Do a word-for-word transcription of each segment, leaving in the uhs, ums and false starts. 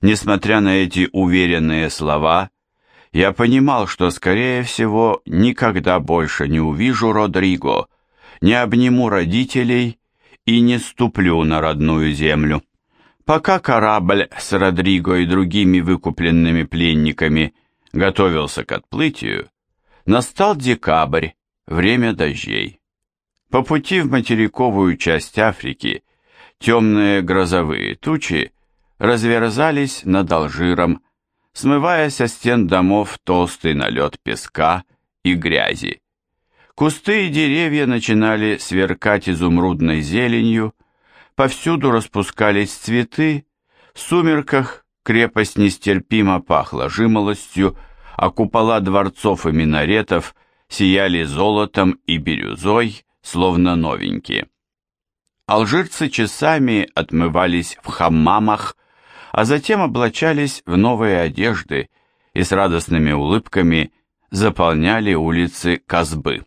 Несмотря на эти уверенные слова, я понимал, что, скорее всего, никогда больше не увижу Родриго, не обниму родителей и не ступлю на родную землю. Пока корабль с Родриго и другими выкупленными пленниками готовился к отплытию, настал декабрь, время дождей. По пути в материковую часть Африки темные грозовые тучи разверзались над Алжиром, смывая со стен домов толстый налет песка и грязи. Кусты и деревья начинали сверкать изумрудной зеленью, повсюду распускались цветы, в сумерках крепость нестерпимо пахла жимолостью, а купола дворцов и минаретов сияли золотом и бирюзой, словно новенькие. Алжирцы часами отмывались в хаммамах, а затем облачались в новые одежды и с радостными улыбками заполняли улицы Казбы.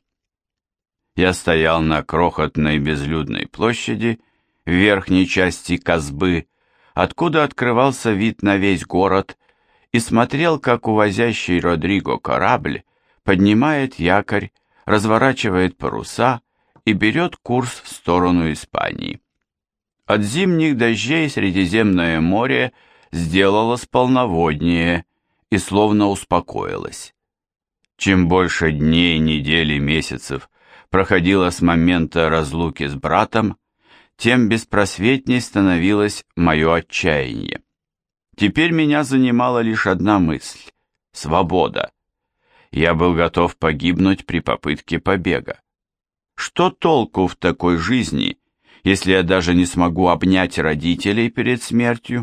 Я стоял на крохотной безлюдной площади в верхней части Казбы, откуда открывался вид на весь город, и смотрел, как увозящий Родриго корабль поднимает якорь, разворачивает паруса и берет курс в сторону Испании. От зимних дождей Средиземное море сделалось полноводнее и словно успокоилось. Чем больше дней, недель и месяцев проходило с момента разлуки с братом, тем беспросветней становилось мое отчаяние. Теперь меня занимала лишь одна мысль — свобода. Я был готов погибнуть при попытке побега. Что толку в такой жизни, если я даже не смогу обнять родителей перед смертью?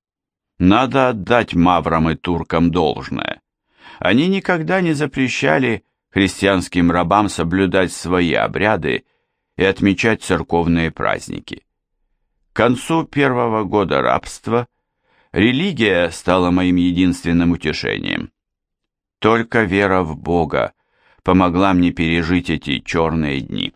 Надо отдать маврам и туркам должное. Они никогда не запрещали христианским рабам соблюдать свои обряды и отмечать церковные праздники. К концу первого года рабства религия стала моим единственным утешением. Только вера в Бога помогла мне пережить эти черные дни.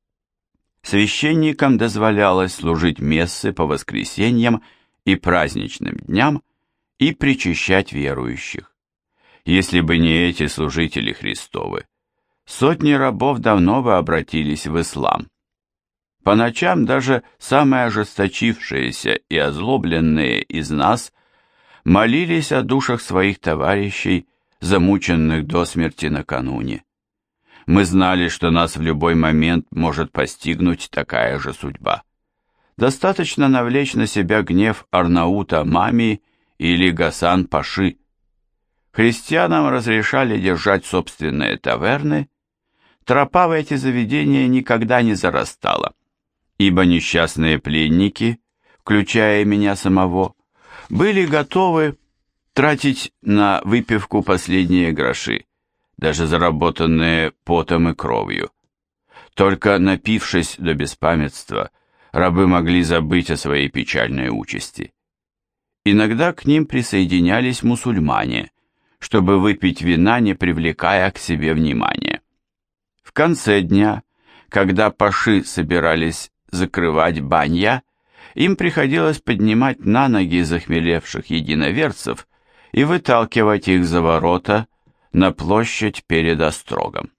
Священникам дозволялось служить мессы по воскресеньям и праздничным дням и причащать верующих. Если бы не эти служители Христовы, сотни рабов давно бы обратились в ислам. По ночам даже самые ожесточившиеся и озлобленные из нас молились о душах своих товарищей, замученных до смерти накануне. Мы знали, что нас в любой момент может постигнуть такая же судьба. Достаточно навлечь на себя гнев Арнаута Мами или Гасан Паши. Христианам разрешали держать собственные таверны, тропа в эти заведения никогда не зарастала, ибо несчастные пленники, включая меня самого, были готовы тратить на выпивку последние гроши, даже заработанные потом и кровью. Только напившись до беспамятства, рабы могли забыть о своей печальной участи. Иногда к ним присоединялись мусульмане, чтобы выпить вина, не привлекая к себе внимания. В конце дня, когда паши собирались закрывать банья, им приходилось поднимать на ноги захмелевших единоверцев и выталкивать их за ворота на площадь перед острогом.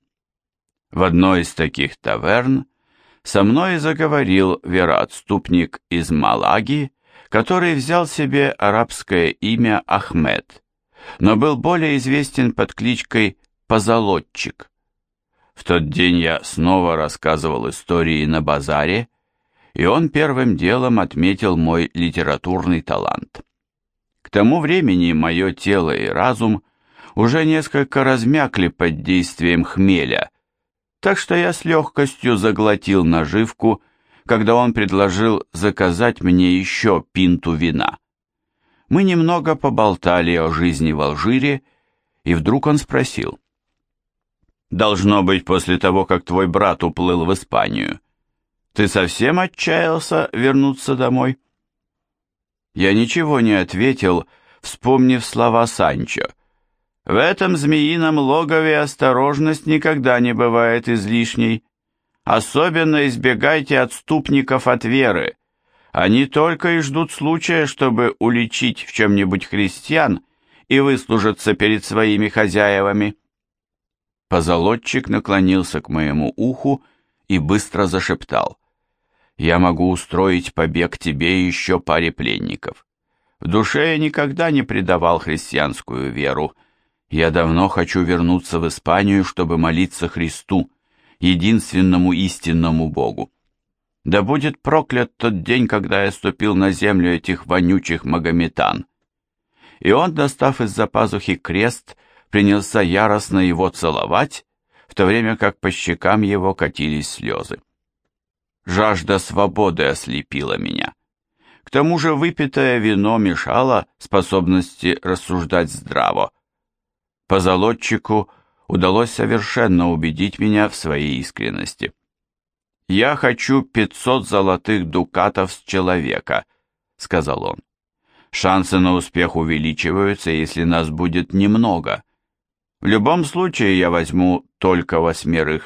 В одной из таких таверн со мной заговорил вероотступник из Малаги, который взял себе арабское имя Ахмед, но был более известен под кличкой Позолотчик. В тот день я снова рассказывал истории на базаре, и он первым делом отметил мой литературный талант. К тому времени мое тело и разум уже несколько размякли под действием хмеля, так что я с легкостью заглотил наживку, когда он предложил заказать мне еще пинту вина. Мы немного поболтали о жизни в Алжире, и вдруг он спросил: «Должно быть, после того, как твой брат уплыл в Испанию, ты совсем отчаялся вернуться домой?» Я ничего не ответил, вспомнив слова Санчо: «В этом змеином логове осторожность никогда не бывает излишней. Особенно избегайте отступников от веры. Они только и ждут случая, чтобы уличить в чем-нибудь христиан и выслужиться перед своими хозяевами. Позолотчик наклонился к моему уху и быстро зашептал: «Я могу устроить побег тебе и еще паре пленников. В душе я никогда не предавал христианскую веру. Я давно хочу вернуться в Испанию, чтобы молиться Христу, единственному истинному Богу. Да будет проклят тот день, когда я ступил на землю этих вонючих магометан». И он, достав из-за пазухи крест, принялся яростно его целовать, в то время как по щекам его катились слезы. Жажда свободы ослепила меня. К тому же выпитое вино мешало способности рассуждать здраво. Позолотчику удалось совершенно убедить меня в своей искренности. «Я хочу пятьсот золотых дукатов с человека», — сказал он. «Шансы на успех увеличиваются, если нас будет немного. В любом случае я возьму только восьмерых».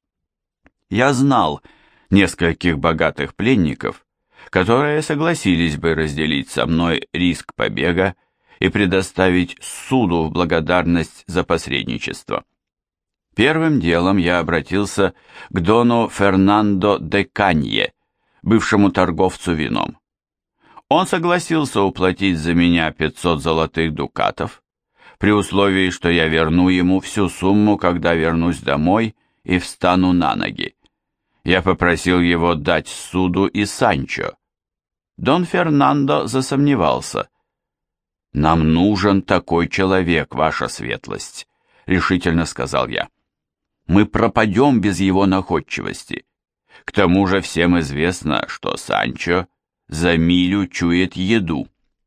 Я знал нескольких богатых пленников, которые согласились бы разделить со мной риск побега и предоставить суду в благодарность за посредничество. Первым делом я обратился к дону Фернандо де Канье, бывшему торговцу вином. Он согласился уплатить за меня пятьсот золотых дукатов, при условии, что я верну ему всю сумму, когда вернусь домой и встану на ноги. Я попросил его дать суду и Санчо. Дон Фернандо засомневался. «Нам нужен такой человек, ваша светлость», — решительно сказал я. «Мы пропадем без его находчивости. К тому же всем известно, что Санчо за милю чует еду».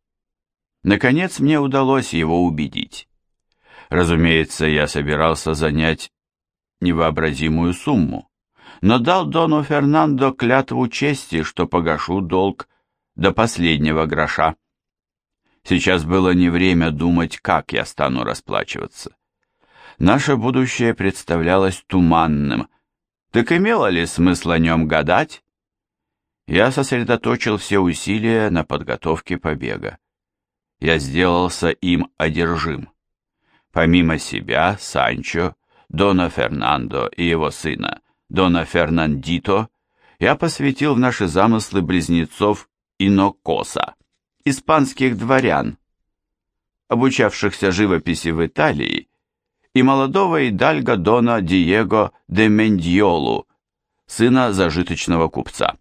Наконец мне удалось его убедить. Разумеется, я собирался занять невообразимую сумму, но дал дону Фернандо клятву чести, что погашу долг до последнего гроша. Сейчас было не время думать, как я стану расплачиваться. Наше будущее представлялось туманным. Так имело ли смысл о нем гадать? Я сосредоточил все усилия на подготовке побега. Я сделался им одержим. Помимо себя, Санчо, дона Фернандо и его сына, дона Фернандито, я посвятил в наши замыслы близнецов Инокоса, испанских дворян, обучавшихся живописи в Италии, и молодого идальго дона Диего де Мендьолу, сына зажиточного купца.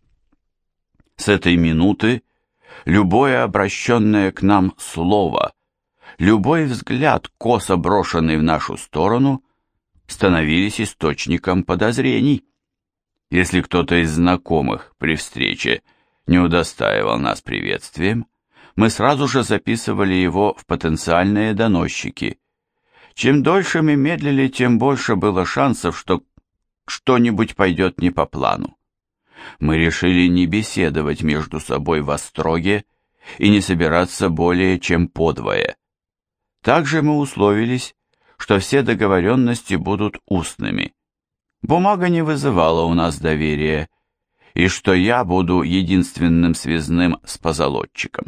С этой минуты любое обращенное к нам слово, любой взгляд, косо брошенный в нашу сторону, становились источником подозрений. Если кто-то из знакомых при встрече не удостаивал нас приветствием, мы сразу же записывали его в потенциальные доносчики. Чем дольше мы медлили, тем больше было шансов, что что-нибудь пойдет не по плану. Мы решили не беседовать между собой в остроге и не собираться более чем подвое. Также мы условились, что все договоренности будут устными. Бумага не вызывала у нас доверия, и что я буду единственным связным с позолотчиком.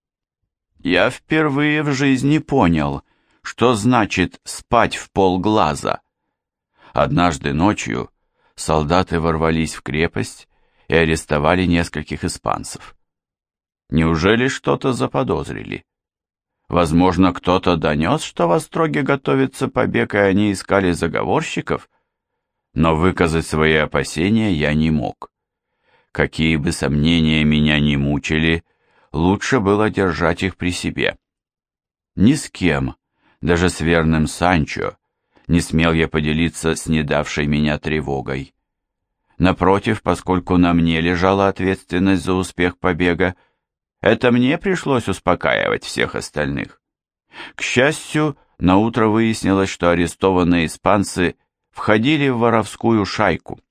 Я впервые в жизни понял, что значит спать в полглаза. Однажды ночью солдаты ворвались в крепость и арестовали нескольких испанцев. Неужели что-то заподозрили? Возможно, кто-то донес, что в Остроге готовится побег, и они искали заговорщиков? Но выказать свои опасения я не мог. Какие бы сомнения меня ни мучили, лучше было держать их при себе. Ни с кем, даже с верным Санчо, не смел я поделиться с недавшей меня тревогой. Напротив, поскольку на мне лежала ответственность за успех побега, это мне пришлось успокаивать всех остальных. К счастью, наутро выяснилось, что арестованные испанцы входили в воровскую шайку.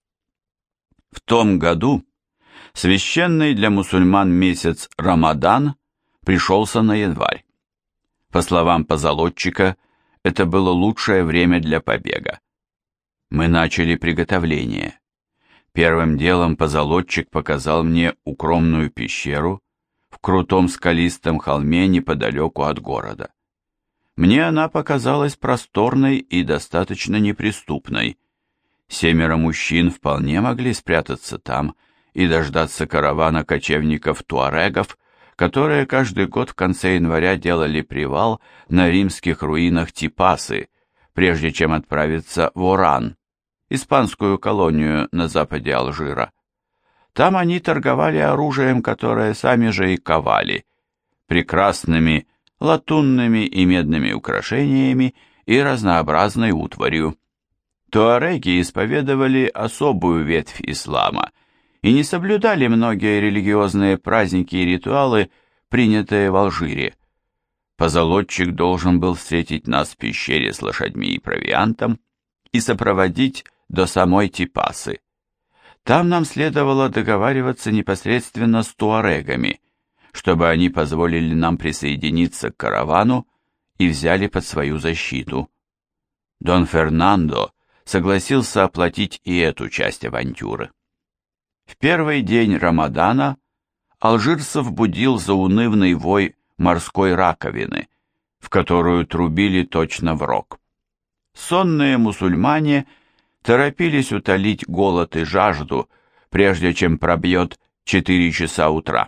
В том году священный для мусульман месяц Рамадан пришелся на январь. По словам позолотчика, это было лучшее время для побега. Мы начали приготовление. Первым делом позолотчик показал мне укромную пещеру в крутом скалистом холме неподалеку от города. Мне она показалась просторной и достаточно неприступной. Семеро мужчин вполне могли спрятаться там и дождаться каравана кочевников-туарегов, которые каждый год в конце января делали привал на римских руинах Типасы, прежде чем отправиться в Оран, испанскую колонию на западе Алжира. Там они торговали оружием, которое сами же и ковали, прекрасными латунными и медными украшениями и разнообразной утварью. Туареги исповедовали особую ветвь ислама и не соблюдали многие религиозные праздники и ритуалы, принятые в Алжире. Позолотчик должен был встретить нас в пещере с лошадьми и провиантом и сопроводить до самой Типасы. Там нам следовало договариваться непосредственно с туарегами, чтобы они позволили нам присоединиться к каравану и взяли под свою защиту. Дон Фернандо согласился оплатить и эту часть авантюры. В первый день Рамадана алжирцев будил заунывный вой морской раковины, в которую трубили точно в рог. Сонные мусульмане торопились утолить голод и жажду, прежде чем пробьет четыре часа утра.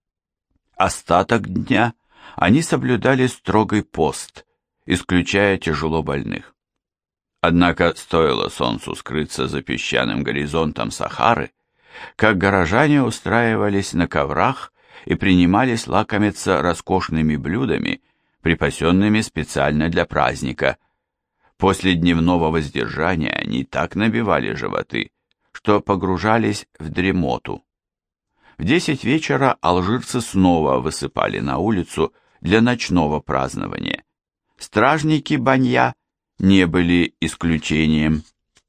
Остаток дня они соблюдали строгий пост, исключая тяжело больных. Однако стоило солнцу скрыться за песчаным горизонтом Сахары, как горожане устраивались на коврах и принимались лакомиться роскошными блюдами, припасенными специально для праздника. После дневного воздержания они так набивали животы, что погружались в дремоту. В десять вечера алжирцы снова высыпали на улицу для ночного празднования. Стражники Банья не были исключением.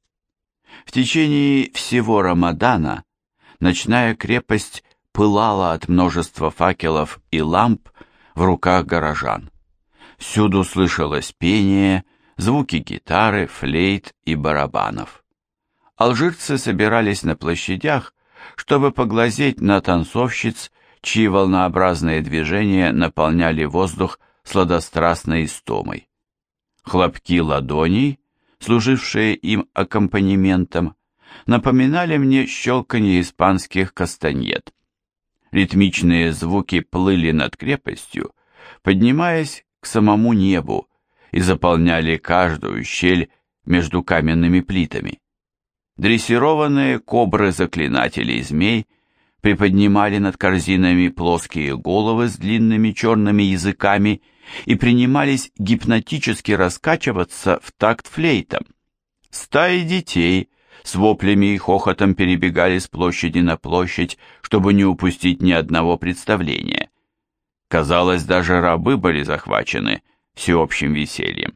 В течение всего Рамадана ночная крепость пылала от множества факелов и ламп в руках горожан. Всюду слышалось пение, звуки гитары, флейт и барабанов. Алжирцы собирались на площадях, чтобы поглазеть на танцовщиц, чьи волнообразные движения наполняли воздух сладострастной истомой. Хлопки ладоней, служившие им аккомпанементом, напоминали мне щелканье испанских кастаньет. Ритмичные звуки плыли над крепостью, поднимаясь к самому небу, и заполняли каждую щель между каменными плитами. Дрессированные кобры-заклинатели и змей приподнимали над корзинами плоские головы с длинными черными языками и принимались гипнотически раскачиваться в такт флейтом. Стаи детей с воплями и хохотом перебегали с площади на площадь, чтобы не упустить ни одного представления. Казалось, даже рабы были захвачены всеобщим весельем.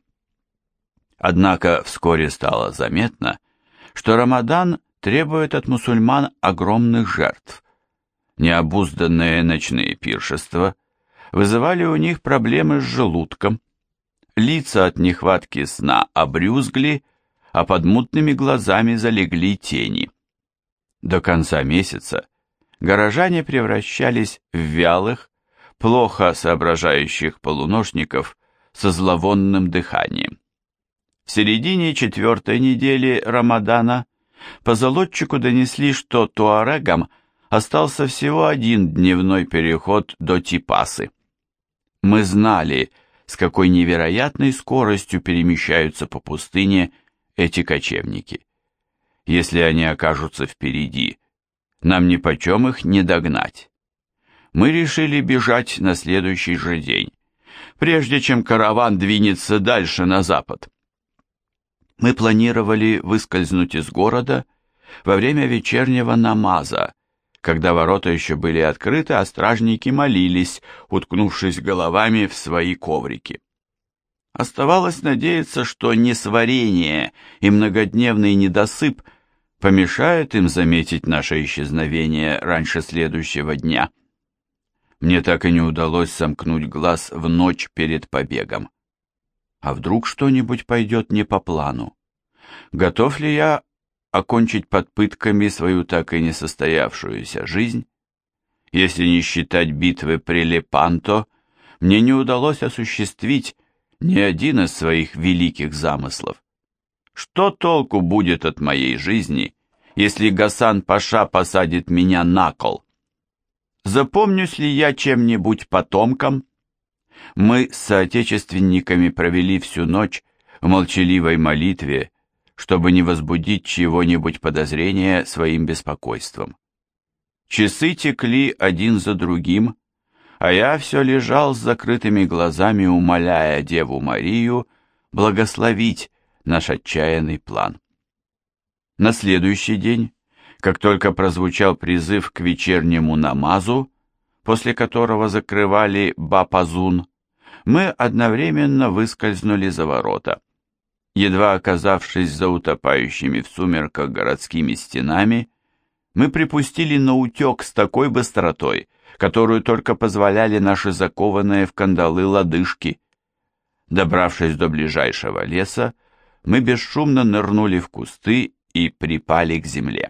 Однако вскоре стало заметно, что Рамадан требует от мусульман огромных жертв. Необузданные ночные пиршества вызывали у них проблемы с желудком, лица от нехватки сна обрюзгли, а под мутными глазами залегли тени. До конца месяца горожане превращались в вялых, плохо соображающих полуношников со зловонным дыханием. В середине четвертой недели Рамадана позолотчику донесли, что туарегам остался всего один дневной переход до Типасы. Мы знали, с какой невероятной скоростью перемещаются по пустыне эти кочевники. Если они окажутся впереди, нам нипочем их не догнать. Мы решили бежать на следующий же день, прежде чем караван двинется дальше на запад. Мы планировали выскользнуть из города во время вечернего намаза, когда ворота еще были открыты, а стражники молились, уткнувшись головами в свои коврики. Оставалось надеяться, что несварение и многодневный недосып помешают им заметить наше исчезновение раньше следующего дня. Мне так и не удалось сомкнуть глаз в ночь перед побегом. А вдруг что-нибудь пойдет не по плану? Готов ли я окончить под пытками свою так и не состоявшуюся жизнь. Если не считать битвы при Лепанто, мне не удалось осуществить ни один из своих великих замыслов. Что толку будет от моей жизни, если Гасан-паша посадит меня на кол? Запомнюсь ли я чем-нибудь потомкам? Мы с соотечественниками провели всю ночь в молчаливой молитве, чтобы не возбудить чьего-нибудь подозрения своим беспокойством. Часы текли один за другим, а я все лежал с закрытыми глазами, умоляя Деву Марию благословить наш отчаянный план. На следующий день, как только прозвучал призыв к вечернему намазу, после которого закрывали Бапазун, мы одновременно выскользнули за ворота. Едва оказавшись за утопающими в сумерках городскими стенами, мы припустили наутек с такой быстротой, которую только позволяли наши закованные в кандалы лодыжки. Добравшись до ближайшего леса, мы бесшумно нырнули в кусты и припали к земле.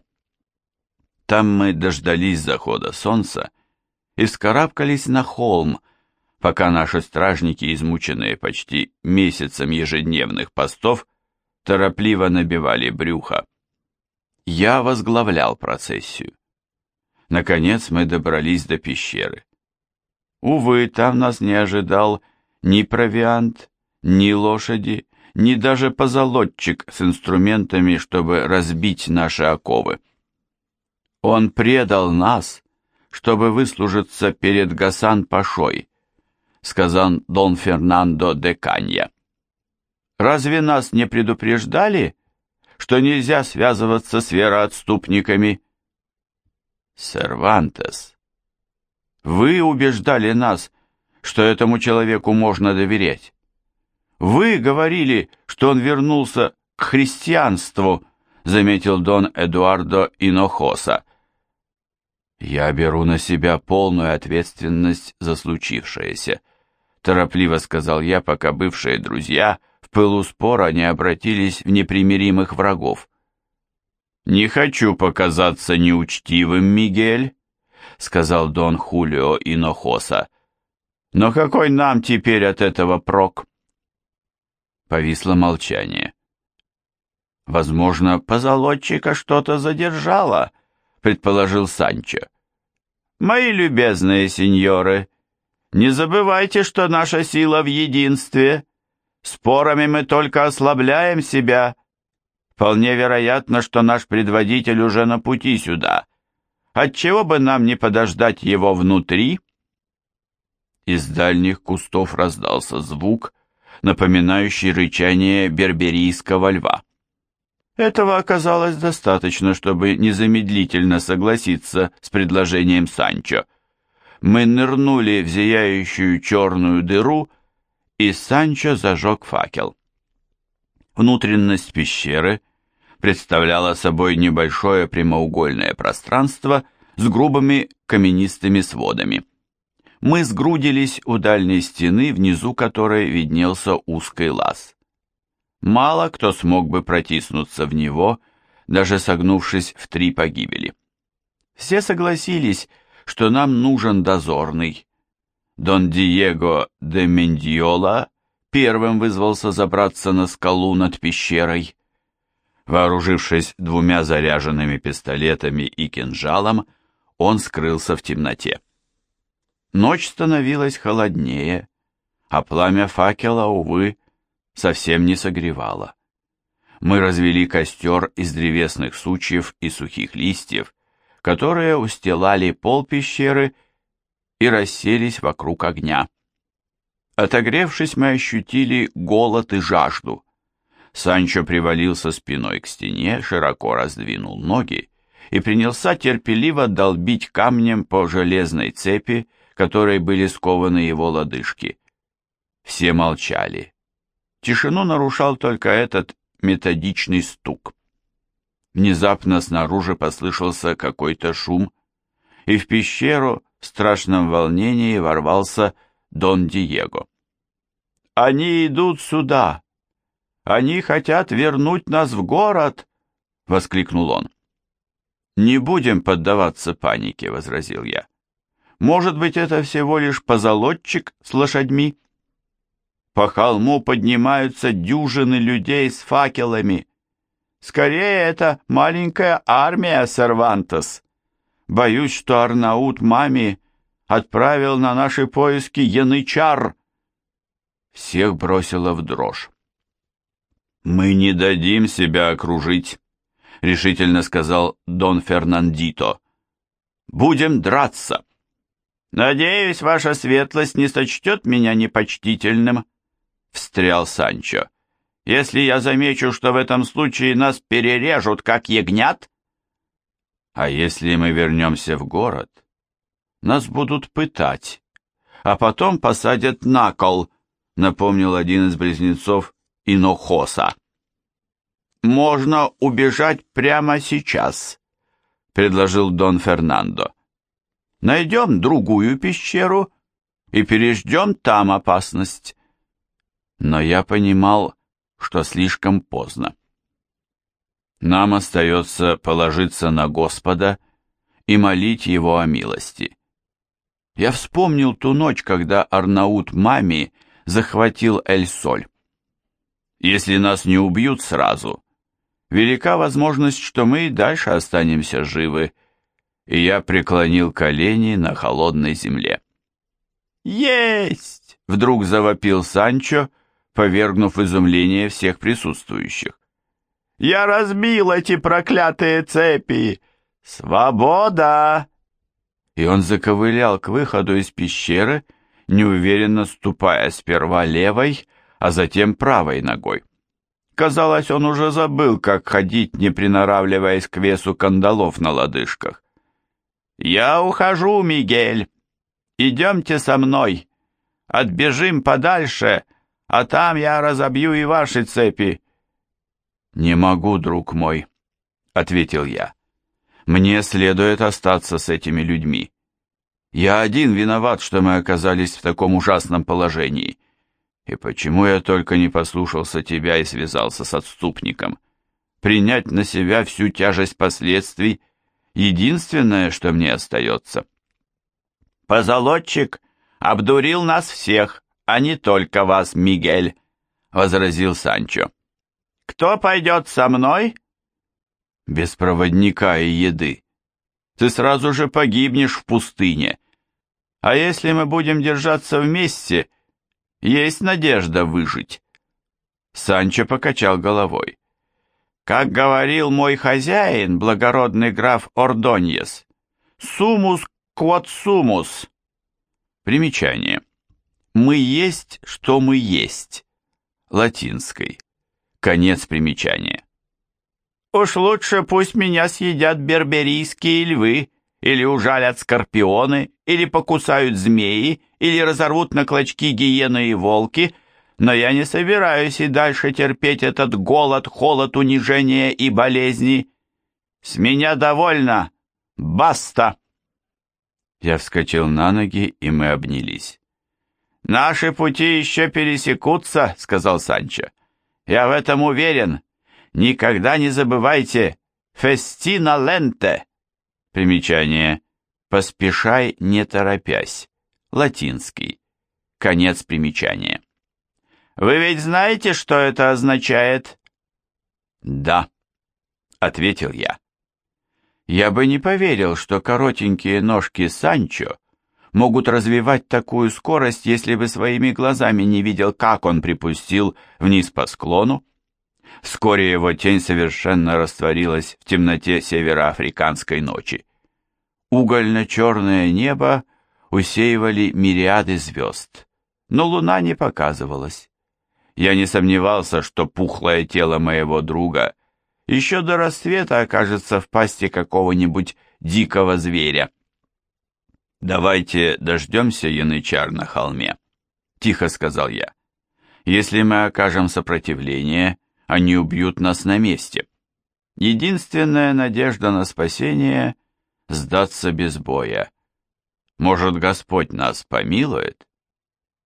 Там мы дождались захода солнца и вскарабкались на холм, пока наши стражники, измученные почти месяцем ежедневных постов, торопливо набивали брюхо. Я возглавлял процессию. Наконец мы добрались до пещеры. Увы, там нас не ожидал ни провиант, ни лошади, ни даже позолотчик с инструментами, чтобы разбить наши оковы. Он предал нас, чтобы выслужиться перед Гасан-пашой, сказал Дон Фернандо де Канья. Разве нас не предупреждали, что нельзя связываться с вероотступниками? Сервантес, вы убеждали нас, что этому человеку можно доверять. Вы говорили, что он вернулся к христианству, заметил Дон Эдуардо Инохоса. Я беру на себя полную ответственность за случившееся, торопливо сказал я, пока бывшие друзья в пылу спора не обратились в непримиримых врагов. «Не хочу показаться неучтивым, Мигель», — сказал Дон Хулио Инохоса. «Но какой нам теперь от этого прок?» Повисло молчание. «Возможно, позолотчика что-то задержало», — предположил Санчо. «Мои любезные сеньоры, не забывайте, что наша сила в единстве. Спорами мы только ослабляем себя. Вполне вероятно, что наш предводитель уже на пути сюда. Отчего бы нам не подождать его внутри?» Из дальних кустов раздался звук, напоминающий рычание берберийского льва. Этого оказалось достаточно, чтобы незамедлительно согласиться с предложением Санчо. Мы нырнули в зияющую черную дыру, и Санчо зажег факел. Внутренность пещеры представляла собой небольшое прямоугольное пространство с грубыми каменистыми сводами. Мы сгрудились у дальней стены, внизу которой виднелся узкий лаз. Мало кто смог бы протиснуться в него, даже согнувшись в три погибели. Все согласились, что нам нужен дозорный. Дон Диего де Мендиола первым вызвался забраться на скалу над пещерой. Вооружившись двумя заряженными пистолетами и кинжалом, он скрылся в темноте. Ночь становилась холоднее, а пламя факела, увы, совсем не согревало. Мы развели костер из древесных сучьев и сухих листьев, которые устилали пол пещеры, и расселись вокруг огня. Отогревшись, мы ощутили голод и жажду. Санчо привалился спиной к стене, широко раздвинул ноги и принялся терпеливо долбить камнем по железной цепи, которой были скованы его лодыжки. Все молчали. Тишину нарушал только этот методичный стук. Внезапно снаружи послышался какой-то шум, и в пещеру в страшном волнении ворвался Дон Диего. «Они идут сюда! Они хотят вернуть нас в город!» — воскликнул он. «Не будем поддаваться панике», — возразил я. «Может быть, это всего лишь позолотчик с лошадьми?» По холму поднимаются дюжины людей с факелами. Скорее, это маленькая армия Сервантес. Боюсь, что Арнаут Мами отправил на наши поиски янычар. Всех бросило в дрожь. «Мы не дадим себя окружить», — решительно сказал Дон Фернандито. «Будем драться». «Надеюсь, ваша светлость не сочтет меня непочтительным», — встрял Санчо. «Если я замечу, что в этом случае нас перережут, как ягнят». «А если мы вернемся в город, нас будут пытать, а потом посадят на кол», — напомнил один из близнецов Инохоса. «Можно убежать прямо сейчас», — предложил Дон Фернандо. «Найдем другую пещеру и переждем там опасность». Но я понимал, что слишком поздно. Нам остается положиться на Господа и молить Его о милости. Я вспомнил ту ночь, когда Арнаут Мами захватил Эль-Соль. Если нас не убьют сразу, велика возможность, что мы и дальше останемся живы, и я преклонил колени на холодной земле. «Есть!» — вдруг завопил Санчо, повергнув в изумление всех присутствующих. «Я разбил эти проклятые цепи! Свобода!» И он заковылял к выходу из пещеры, неуверенно ступая сперва левой, а затем правой ногой. Казалось, он уже забыл, как ходить, не приноравливаясь к весу кандалов на лодыжках. «Я ухожу, Мигель! Идемте со мной! Отбежим подальше, а там я разобью и ваши цепи!» «Не могу, друг мой», — ответил я. «Мне следует остаться с этими людьми. Я один виноват, что мы оказались в таком ужасном положении. И почему я только не послушался тебя и связался с отступником? Принять на себя всю тяжесть последствий — единственное, что мне остается». «Позолотчик обдурил нас всех, а не только вас, Мигель», — возразил Санчо. «Кто пойдет со мной?» «Без проводника и еды. Ты сразу же погибнешь в пустыне. А если мы будем держаться вместе, есть надежда выжить». Санчо покачал головой. «Как говорил мой хозяин, благородный граф Ордоньес, сумус quod sumus». Примечание. «Мы есть, что мы есть». Латинской. Конец примечания. «Уж лучше пусть меня съедят берберийские львы, или ужалят скорпионы, или покусают змеи, или разорвут на клочки гиены и волки, но я не собираюсь и дальше терпеть этот голод, холод, унижение и болезни. С меня довольно. Баста!» Я вскочил на ноги, и мы обнялись. «Наши пути еще пересекутся», — сказал Санчо. «Я в этом уверен. Никогда не забывайте «фестина ленте». Примечание. «Поспешай, не торопясь». Латинский. Конец примечания. «Вы ведь знаете, что это означает?» «Да», — ответил я. Я бы не поверил, что коротенькие ножки Санчо могут развивать такую скорость, если бы своими глазами не видел, как он припустил вниз по склону. Вскоре его тень совершенно растворилась в темноте североафриканской ночи. Угольно-черное небо усеивали мириады звезд, но луна не показывалась. Я не сомневался, что пухлое тело моего друга еще до рассвета окажется в пасти какого-нибудь дикого зверя. «Давайте дождемся янычар на холме», — тихо сказал я. «Если мы окажем сопротивление, они убьют нас на месте. Единственная надежда на спасение — сдаться без боя. Может, Господь нас помилует?»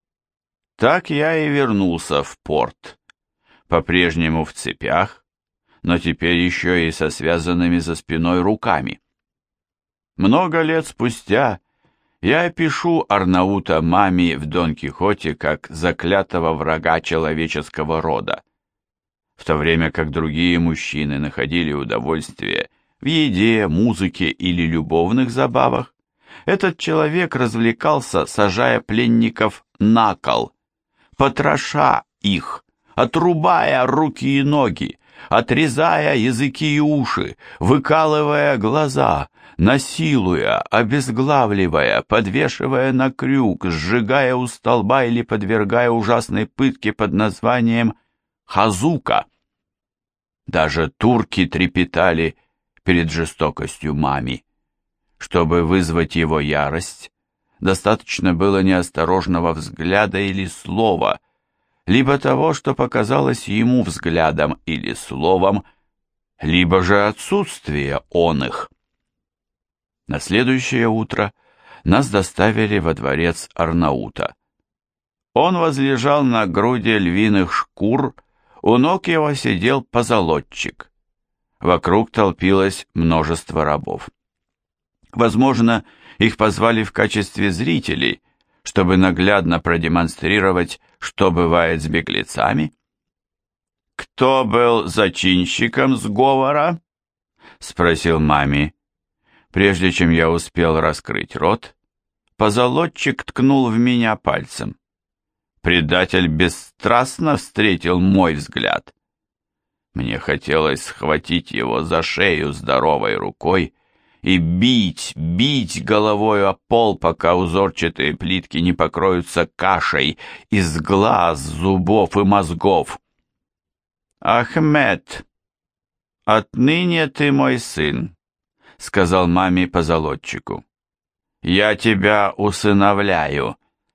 Так я и вернулся в порт, по-прежнему в цепях, но теперь еще и со связанными за спиной руками. Много лет спустя я опишу Арнаута Мами в Дон Кихоте как заклятого врага человеческого рода, в то время как другие мужчины находили удовольствие в еде, музыке или любовных забавах. Этот человек развлекался, сажая пленников на кол, потроша их, отрубая руки и ноги, отрезая языки и уши, выкалывая глаза, насилуя, обезглавливая, подвешивая на крюк, сжигая у столба или подвергая ужасной пытке под названием хазука. Даже турки трепетали перед жестокостью Мами. Чтобы вызвать его ярость, достаточно было неосторожного взгляда или слова, либо того, что показалось ему взглядом или словом, либо же отсутствие он их. На следующее утро нас доставили во дворец Арнаута. Он возлежал на груди львиных шкур, у ног его сидел позолотчик. Вокруг толпилось множество рабов. Возможно, их позвали в качестве зрителей, чтобы наглядно продемонстрировать, что бывает с беглецами. «Кто был зачинщиком сговора?» — спросил Мами. Прежде чем я успел раскрыть рот, позолотчик ткнул в меня пальцем. Предатель бесстрастно встретил мой взгляд. Мне хотелось схватить его за шею здоровой рукой и бить, бить головой о пол, пока узорчатые плитки не покроются кашей из глаз, зубов и мозгов. «Ахмед, отныне ты мой сын», — сказал Мами позолотчику. «Я тебя усыновляю».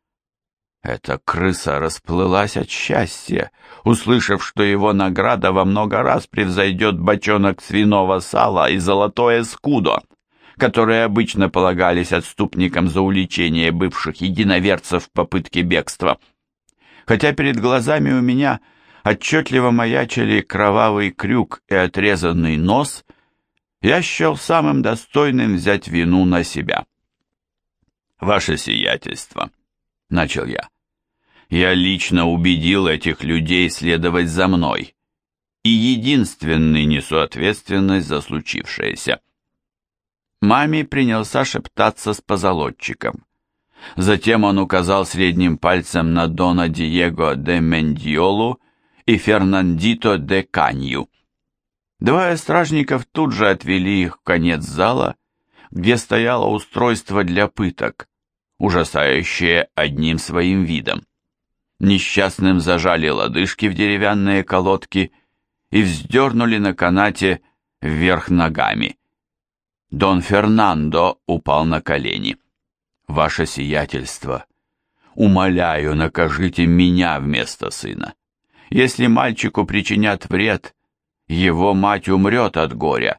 Эта крыса расплылась от счастья, услышав, что его награда во много раз превзойдет бочонок свиного сала и золотое скудо, которые обычно полагались отступникам за уличение бывших единоверцев в попытке бегства. Хотя перед глазами у меня отчетливо маячили кровавый крюк и отрезанный нос, я счел самым достойным взять вину на себя. «Ваше сиятельство», — начал я, — «я лично убедил этих людей следовать за мной, и единственный несу ответственность за случившееся». Мами принялся шептаться с позолотчиком. Затем он указал средним пальцем на Дона Диего де Мендиолу и Фернандито де Канью. Двое стражников тут же отвели их в конец зала, где стояло устройство для пыток, ужасающее одним своим видом. Несчастным зажали лодыжки в деревянные колодки и вздернули на канате вверх ногами. Дон Фернандо упал на колени. «Ваше сиятельство, умоляю, накажите меня вместо сына. Если мальчику причинят вред, его мать умрет от горя».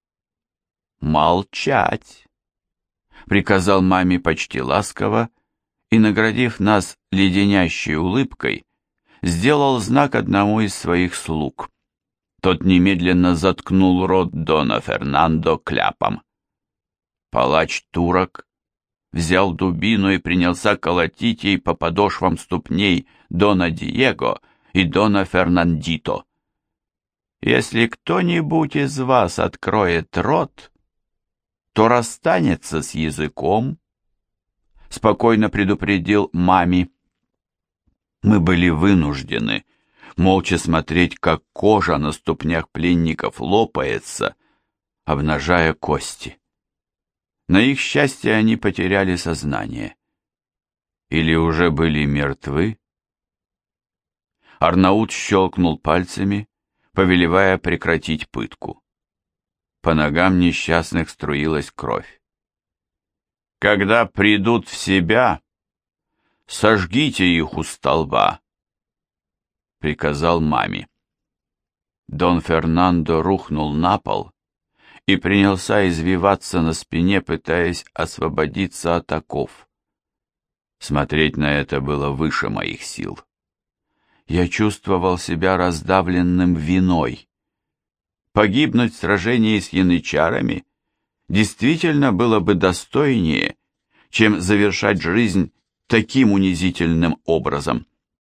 «Молчать!» — приказал Маме почти ласково, и, наградив нас леденящей улыбкой, сделал знак одному из своих слуг. Тот немедленно заткнул рот Дона Фернандо кляпом. Палач-турок взял дубину и принялся колотить ей по подошвам ступней Дона Диего и Дона Фернандито. «Если кто-нибудь из вас откроет рот, то расстанется с языком», — спокойно предупредил Мами. Мы были вынуждены молча смотреть, как кожа на ступнях пленников лопается, обнажая кости. На их счастье они потеряли сознание. Или уже были мертвы? Арнаут щелкнул пальцами, повелевая прекратить пытку. По ногам несчастных струилась кровь. «Когда придут в себя, сожгите их у столба», — приказал Маме. Дон Фернандо рухнул на пол и принялся извиваться на спине, пытаясь освободиться от оков. Смотреть на это было выше моих сил. Я чувствовал себя раздавленным виной. погибнуть в сражении с янычарами действительно было бы достойнее, чем завершать жизнь таким унизительным образом.